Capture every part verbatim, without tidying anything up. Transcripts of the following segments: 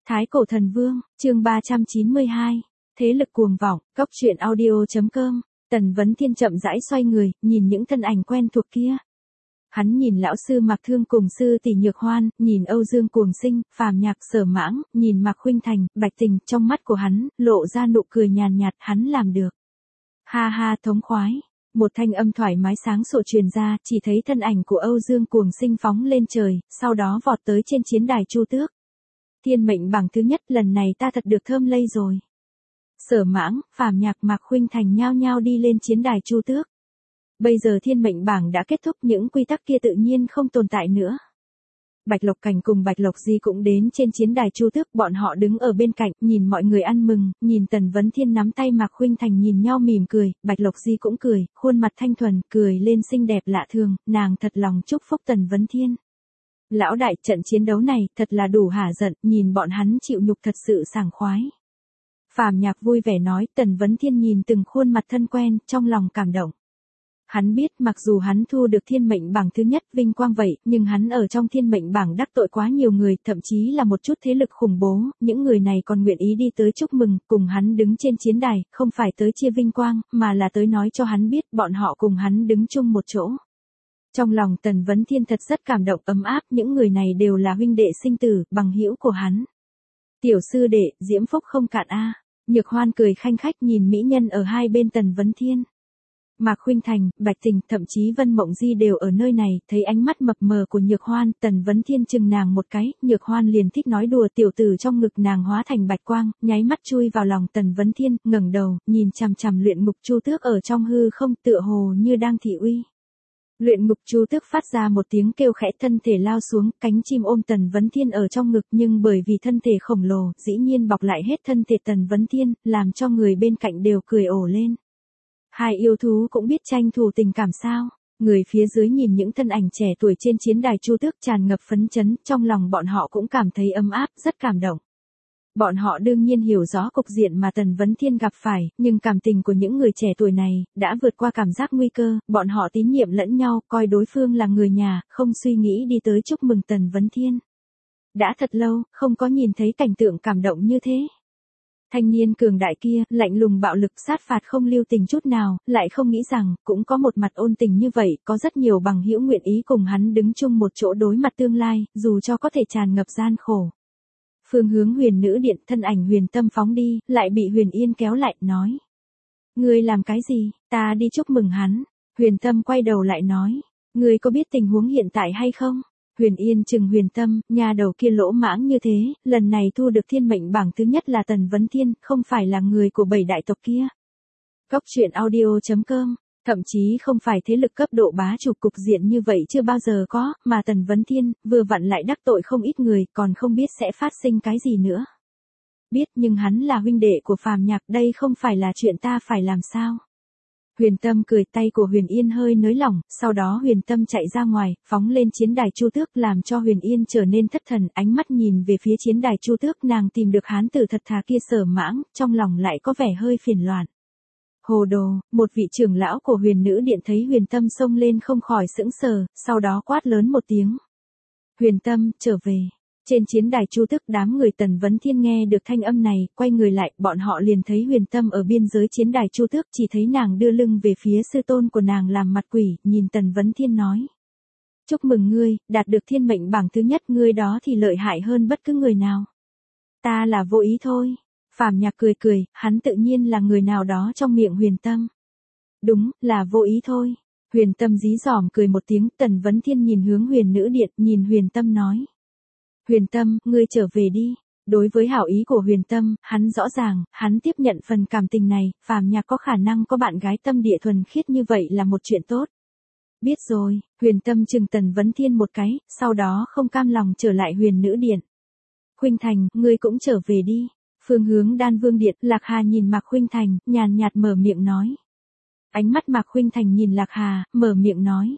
Thái Cổ Thần Vương, chương ba trăm chín mươi hai, Thế lực cuồng vọng, Cốc truyện audio.com, Tần Vấn Thiên chậm rãi xoay người, nhìn những thân ảnh quen thuộc kia. Hắn nhìn lão sư Mạc Thương cùng sư tỷ Nhược Hoan, nhìn Âu Dương Cuồng Sinh, Phàm Nhạc Sở Mãng, nhìn Mạc Khuynh Thành, Bạch Tình, trong mắt của hắn, lộ ra nụ cười nhàn nhạt, hắn làm được. Ha ha thống khoái. Một thanh âm thoải mái sáng sủa truyền ra, chỉ thấy thân ảnh của Âu Dương Cuồng Sinh phóng lên trời, sau đó vọt tới trên chiến đài Chu Tước. Thiên mệnh bảng thứ nhất, lần này ta thật được thơm lây rồi. Sở Mãng, Phàm Nhạc, Mạc Khuynh Thành nhao nhao đi lên chiến đài Chu Tước. Bây giờ thiên mệnh bảng đã kết thúc, những quy tắc kia tự nhiên không tồn tại nữa. Bạch Lộc Cảnh cùng Bạch Lộc Di cũng đến trên chiến đài Chu Tước, bọn họ đứng ở bên cạnh, nhìn mọi người ăn mừng, nhìn Tần Vấn Thiên nắm tay Mạc Khuynh Thành nhìn nhau mỉm cười, Bạch Lộc Di cũng cười, khuôn mặt thanh thuần, cười lên xinh đẹp lạ thường, nàng thật lòng chúc phúc Tần Vấn Thiên. Lão đại, trận chiến đấu này, thật là đủ hả giận, nhìn bọn hắn chịu nhục thật sự sảng khoái. Phàm Nhạc vui vẻ nói, Tần Vấn Thiên nhìn từng khuôn mặt thân quen, trong lòng cảm động. Hắn biết mặc dù hắn thu được thiên mệnh bảng thứ nhất vinh quang vậy, nhưng hắn ở trong thiên mệnh bảng đắc tội quá nhiều người, thậm chí là một chút thế lực khủng bố, những người này còn nguyện ý đi tới chúc mừng, cùng hắn đứng trên chiến đài, không phải tới chia vinh quang, mà là tới nói cho hắn biết bọn họ cùng hắn đứng chung một chỗ. Trong lòng Tần Vấn Thiên thật rất cảm động ấm áp, những người này đều là huynh đệ sinh tử, bằng hữu của hắn. Tiểu sư đệ, diễm phúc không cạn a. Nhược Hoan cười khanh khách nhìn mỹ nhân ở hai bên Tần Vấn Thiên. Mạc Khuynh Thành, Bạch Tình, thậm chí Vân Mộng Di đều ở nơi này, thấy ánh mắt mập mờ của Nhược Hoan, Tần Vấn Thiên chừng nàng một cái, Nhược Hoan liền thích nói đùa, tiểu tử trong ngực nàng hóa thành bạch quang, nháy mắt chui vào lòng Tần Vấn Thiên, ngẩng đầu, nhìn chằm chằm luyện ngục Chu Tước ở trong hư không, tựa hồ như đang thị uy. Luyện ngục Chu Tước phát ra một tiếng kêu khẽ, thân thể lao xuống, cánh chim ôm Tần Vấn Thiên ở trong ngực, nhưng bởi vì thân thể khổng lồ, dĩ nhiên bọc lại hết thân thể Tần Vấn Thiên, làm cho người bên cạnh đều cười ồ lên. Hai yêu thú cũng biết tranh thủ tình cảm sao? Người phía dưới nhìn những thân ảnh trẻ tuổi trên chiến đài Chu Tước tràn ngập phấn chấn, trong lòng bọn họ cũng cảm thấy ấm áp, rất cảm động. Bọn họ đương nhiên hiểu rõ cục diện mà Tần Vấn Thiên gặp phải, nhưng cảm tình của những người trẻ tuổi này, đã vượt qua cảm giác nguy cơ, bọn họ tín nhiệm lẫn nhau, coi đối phương là người nhà, không suy nghĩ đi tới chúc mừng Tần Vấn Thiên. Đã thật lâu, không có nhìn thấy cảnh tượng cảm động như thế. Thanh niên cường đại kia, lạnh lùng bạo lực sát phạt không lưu tình chút nào, lại không nghĩ rằng, cũng có một mặt ôn tình như vậy, có rất nhiều bằng hữu nguyện ý cùng hắn đứng chung một chỗ đối mặt tương lai, dù cho có thể tràn ngập gian khổ. Phương hướng Huyền Nữ Điện, thân ảnh Huyền Tâm phóng đi, lại bị Huyền Yên kéo lại, nói. Ngươi làm cái gì, ta đi chúc mừng hắn. Huyền Tâm quay đầu lại nói. Ngươi có biết tình huống hiện tại hay không? Huyền Yên chừng Huyền Tâm, nhà đầu kia lỗ mãng như thế, lần này thu được thiên mệnh bảng thứ nhất là Tần Vấn Thiên, không phải là người của bảy đại tộc kia. Cốc truyện audio.com, thậm chí không phải thế lực cấp độ bá chủ, cục diện như vậy chưa bao giờ có, mà Tần Vấn Thiên, vừa vặn lại đắc tội không ít người, còn không biết sẽ phát sinh cái gì nữa. Biết, nhưng hắn là huynh đệ của Phàm Nhạc, đây không phải là chuyện ta phải làm sao. Huyền Tâm cười, tay của Huyền Yên hơi nới lỏng, sau đó Huyền Tâm chạy ra ngoài, phóng lên chiến đài Chu Tước, làm cho Huyền Yên trở nên thất thần, ánh mắt nhìn về phía chiến đài Chu Tước, nàng tìm được hán tử thật thà kia Sở Mãng, trong lòng lại có vẻ hơi phiền loạn. Hồ đồ, một vị trưởng lão của Huyền Nữ Điện thấy Huyền Tâm xông lên không khỏi sững sờ, sau đó quát lớn một tiếng. Huyền Tâm, trở về. Trên chiến đài Chu Tước, đám người Tần Vấn Thiên nghe được thanh âm này, quay người lại, bọn họ liền thấy Huyền Tâm ở biên giới chiến đài Chu Tước, chỉ thấy nàng đưa lưng về phía sư tôn của nàng làm mặt quỷ, nhìn Tần Vấn Thiên nói. Chúc mừng ngươi, đạt được thiên mệnh bảng thứ nhất, ngươi đó thì lợi hại hơn bất cứ người nào. Ta là vô ý thôi. Phàm Nhạc cười cười, hắn tự nhiên là người nào đó trong miệng Huyền Tâm. Đúng, là vô ý thôi. Huyền Tâm dí dỏm cười một tiếng, Tần Vấn Thiên nhìn hướng Huyền Nữ Điện, nhìn Huyền Tâm nói. Huyền Tâm, ngươi trở về đi. Đối với hảo ý của Huyền Tâm, hắn rõ ràng, hắn tiếp nhận phần cảm tình này, Phàm Nhạc có khả năng có bạn gái tâm địa thuần khiết như vậy là một chuyện tốt. Biết rồi, Huyền Tâm chừng Tần Vấn Thiên một cái, sau đó không cam lòng trở lại Huyền Nữ Điện. Khuynh Thành, ngươi cũng trở về đi. Phương hướng Đan Vương Điện, Lạc Hà nhìn Mạc Khuynh Thành, nhàn nhạt mở miệng nói. Ánh mắt Mạc Khuynh Thành nhìn Lạc Hà, mở miệng nói.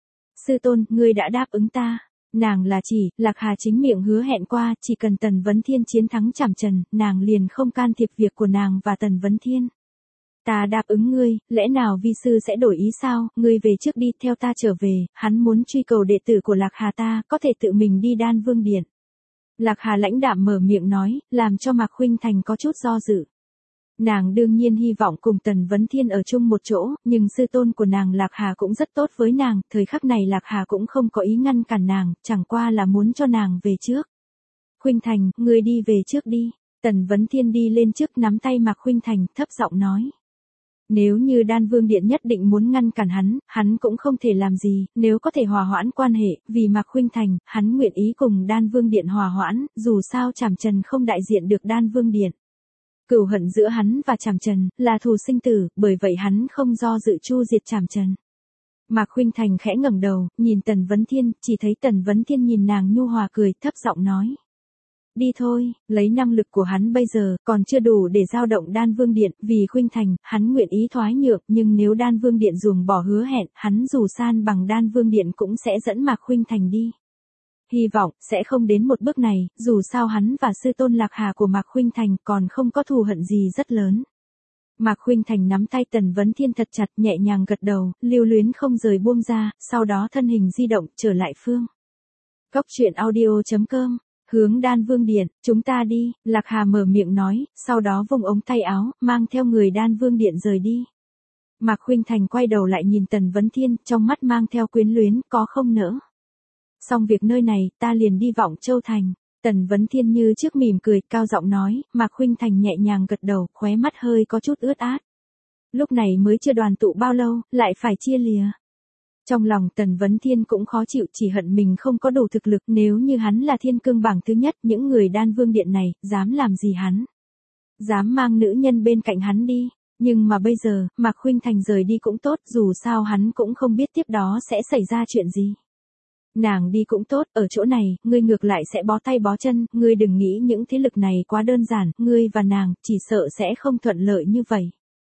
Sư tôn, ngươi đã đáp ứng ta. Nàng là chỉ, Lạc Hà chính miệng hứa hẹn qua, chỉ cần Tần Vấn Thiên chiến thắng Trảm Trần, nàng liền không can thiệp việc của nàng và Tần Vấn Thiên. Ta đáp ứng ngươi, lẽ nào vi sư sẽ đổi ý sao, ngươi về trước đi, theo ta trở về, hắn muốn truy cầu đệ tử của Lạc Hà ta, có thể tự mình đi Đan Vương Điện. Lạc Hà lãnh đạm mở miệng nói, làm cho Mạc Khuynh Thành có chút do dự. Nàng đương nhiên hy vọng cùng Tần Vấn Thiên ở chung một chỗ, nhưng sư tôn của nàng Lạc Hà cũng rất tốt với nàng, thời khắc này Lạc Hà cũng không có ý ngăn cản nàng, chẳng qua là muốn cho nàng về trước. Khuynh Thành, ngươi đi về trước đi. Tần Vấn Thiên đi lên trước nắm tay Mạc Khuynh Thành, thấp giọng nói. Nếu như Đan Vương Điện nhất định muốn ngăn cản hắn, hắn cũng không thể làm gì, nếu có thể hòa hoãn quan hệ, vì Mạc Khuynh Thành, hắn nguyện ý cùng Đan Vương Điện hòa hoãn, dù sao Trảm Trần không đại diện được Đan Vương Điện. Cửu hận giữa hắn và Trảm Trần, là thù sinh tử, bởi vậy hắn không do dự chu diệt Trảm Trần. Mạc Khuynh Thành khẽ ngẩng đầu, nhìn Tần Vấn Thiên, chỉ thấy Tần Vấn Thiên nhìn nàng nhu hòa cười, thấp giọng nói. Đi thôi, lấy năng lực của hắn bây giờ, còn chưa đủ để giao động Đan Vương Điện, vì Khuynh Thành, hắn nguyện ý thoái nhượng, nhưng nếu Đan Vương Điện ruồng bỏ hứa hẹn, hắn dù san bằng Đan Vương Điện cũng sẽ dẫn Mạc Khuynh Thành đi. Hy vọng, sẽ không đến một bước này, dù sao hắn và sư tôn Lạc Hà của Mạc Khuynh Thành còn không có thù hận gì rất lớn. Mạc Khuynh Thành nắm tay Tần Vấn Thiên thật chặt, nhẹ nhàng gật đầu, lưu luyến không rời buông ra, sau đó thân hình di động, trở lại phương. Cốc truyện audio chấm com, hướng Đan Vương Điện, chúng ta đi, Lạc Hà mở miệng nói, sau đó vung ống tay áo, mang theo người Đan Vương Điện rời đi. Mạc Khuynh Thành quay đầu lại nhìn Tần Vấn Thiên, trong mắt mang theo quyến luyến, có không nỡ. Xong việc nơi này, ta liền đi Vọng Châu Thành. Tần Vấn Thiên như trước mỉm cười, cao giọng nói, Mạc Khuynh Thành nhẹ nhàng gật đầu, khóe mắt hơi có chút ướt át. Lúc này mới chưa đoàn tụ bao lâu, lại phải chia lìa. Trong lòng Tần Vấn Thiên cũng khó chịu, chỉ hận mình không có đủ thực lực, nếu như hắn là thiên cương bảng thứ nhất, những người Đan Vương Điện này, dám làm gì hắn? Dám mang nữ nhân bên cạnh hắn đi. Nhưng mà bây giờ, Mạc Khuynh Thành rời đi cũng tốt, dù sao hắn cũng không biết tiếp đó sẽ xảy ra chuyện gì. Nàng đi cũng tốt, ở chỗ này, ngươi ngược lại sẽ bó tay bó chân, ngươi đừng nghĩ những thế lực này quá đơn giản, ngươi và nàng, chỉ sợ sẽ không thuận lợi như vậy.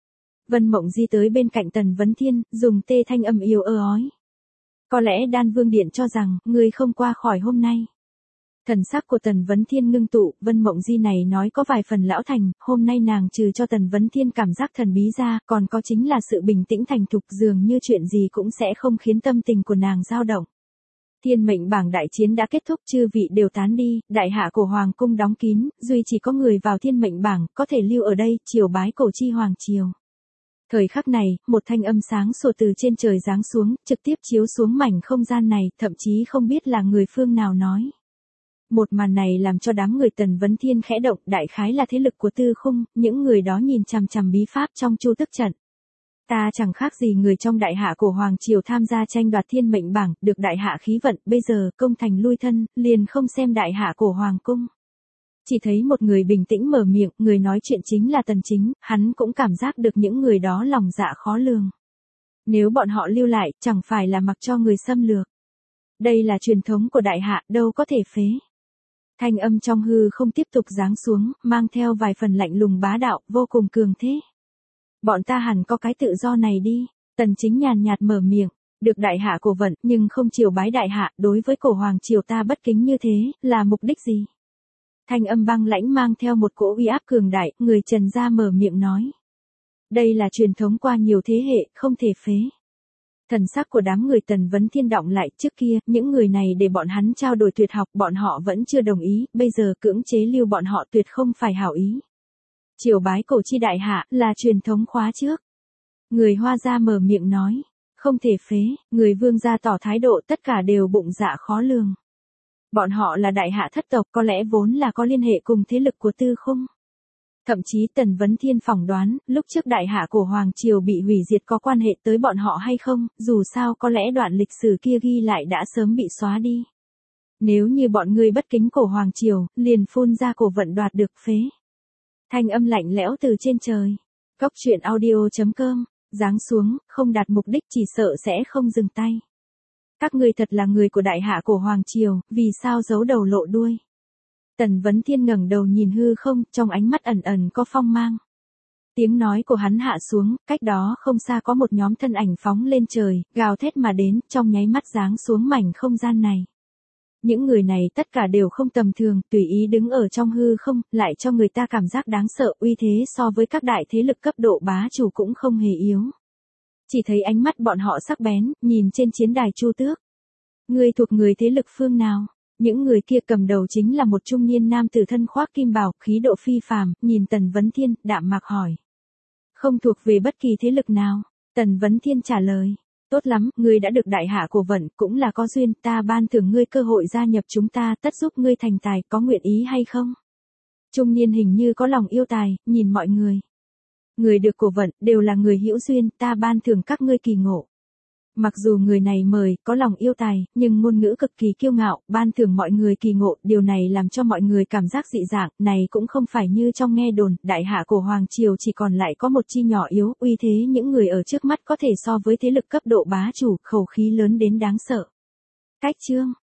Vân Mộng Di tới bên cạnh Tần Vấn Thiên, dùng tê thanh âm yếu ơ ói. Có lẽ Đan Vương Điện cho rằng, ngươi không qua khỏi hôm nay. Thần sắc của Tần Vấn Thiên ngưng tụ, Vân Mộng Di này nói có vài phần lão thành, hôm nay nàng trừ cho Tần Vấn Thiên cảm giác thần bí ra, còn có chính là sự bình tĩnh thành thục, dường như chuyện gì cũng sẽ không khiến tâm tình của nàng dao động. Thiên mệnh bảng đại chiến đã kết thúc, chư vị đều tán đi, đại hạ của Hoàng cung đóng kín, duy chỉ có người vào thiên mệnh bảng, có thể lưu ở đây, triều bái cổ chi Hoàng triều. Thời khắc này, một thanh âm sáng sủa từ trên trời giáng xuống, trực tiếp chiếu xuống mảnh không gian này, thậm chí không biết là người phương nào nói. Một màn này làm cho đám người Tần Vấn Thiên khẽ động, đại khái là thế lực của Tư Khung, những người đó nhìn chằm chằm bí pháp trong chu tức trận. Ta chẳng khác gì người trong đại hạ của Hoàng triều tham gia tranh đoạt thiên mệnh bảng, được đại hạ khí vận, bây giờ, công thành lui thân, liền không xem đại hạ của Hoàng cung. Chỉ thấy một người bình tĩnh mở miệng, người nói chuyện chính là Tần Chính, hắn cũng cảm giác được những người đó lòng dạ khó lường. Nếu bọn họ lưu lại, chẳng phải là mặc cho người xâm lược. Đây là truyền thống của đại hạ, đâu có thể phế. Thanh âm trong hư không tiếp tục giáng xuống, mang theo vài phần lạnh lùng bá đạo, vô cùng cường thế. Bọn ta hẳn có cái tự do này đi. Tần Chính nhàn nhạt mở miệng, được đại hạ cổ vận, nhưng không triều bái đại hạ, đối với cổ Hoàng triều ta bất kính như thế, là mục đích gì? Thanh âm băng lãnh mang theo một cỗ uy áp cường đại, người Trần gia mở miệng nói. Đây là truyền thống qua nhiều thế hệ, không thể phế. Thần sắc của đám người Tần Vấn Thiên động lại, trước kia, những người này để bọn hắn trao đổi tuyệt học, bọn họ vẫn chưa đồng ý, bây giờ cưỡng chế lưu bọn họ tuyệt không phải hảo ý. Triều bái cổ chi đại hạ, là truyền thống khóa trước. Người Hoa gia mở miệng nói, không thể phế, người Vương gia tỏ thái độ, tất cả đều bụng dạ khó lường. Bọn họ là đại hạ thất tộc, có lẽ vốn là có liên hệ cùng thế lực của Tư Khung. Thậm chí Tần Vấn Thiên phỏng đoán, lúc trước đại hạ của Hoàng triều bị hủy diệt có quan hệ tới bọn họ hay không, dù sao có lẽ đoạn lịch sử kia ghi lại đã sớm bị xóa đi. Nếu như bọn ngươi bất kính cổ Hoàng triều, liền phun ra cổ vận đoạt được phế. Thanh âm lạnh lẽo từ trên trời. Cốc truyện audio chấm com, giáng xuống, không đạt mục đích chỉ sợ sẽ không dừng tay. Các ngươi thật là người của đại hạ cổ Hoàng triều, vì sao giấu đầu lộ đuôi? Tần Vấn Thiên ngẩng đầu nhìn hư không, trong ánh mắt ẩn ẩn có phong mang. Tiếng nói của hắn hạ xuống, cách đó không xa có một nhóm thân ảnh phóng lên trời, gào thét mà đến, trong nháy mắt giáng xuống mảnh không gian này. Những người này tất cả đều không tầm thường, tùy ý đứng ở trong hư không, lại cho người ta cảm giác đáng sợ, uy thế so với các đại thế lực cấp độ bá chủ cũng không hề yếu. Chỉ thấy ánh mắt bọn họ sắc bén, nhìn trên chiến đài Chu Tước. Ngươi thuộc người thế lực phương nào? Những người kia cầm đầu chính là một trung niên nam tử thân khoác kim bào, khí độ phi phàm, nhìn Tần Vấn Thiên, đạm mạc hỏi. Không thuộc về bất kỳ thế lực nào. Tần Vấn Thiên trả lời. Tốt lắm, ngươi đã được đại hạ cổ vận, cũng là có duyên, ta ban thưởng ngươi cơ hội gia nhập chúng ta, tất giúp ngươi thành tài, có nguyện ý hay không? Trung niên hình như có lòng yêu tài, nhìn mọi người. Người được cổ vận, đều là người hữu duyên, ta ban thưởng các ngươi kỳ ngộ. Mặc dù người này mời, có lòng yêu tài, nhưng ngôn ngữ cực kỳ kiêu ngạo, ban thưởng mọi người kỳ ngộ, điều này làm cho mọi người cảm giác dị dạng, này cũng không phải như trong nghe đồn, đại hạ cổ hoàng triều chỉ còn lại có một chi nhỏ yếu, uy thế những người ở trước mắt có thể so với thế lực cấp độ bá chủ, khẩu khí lớn đến đáng sợ. Cách chương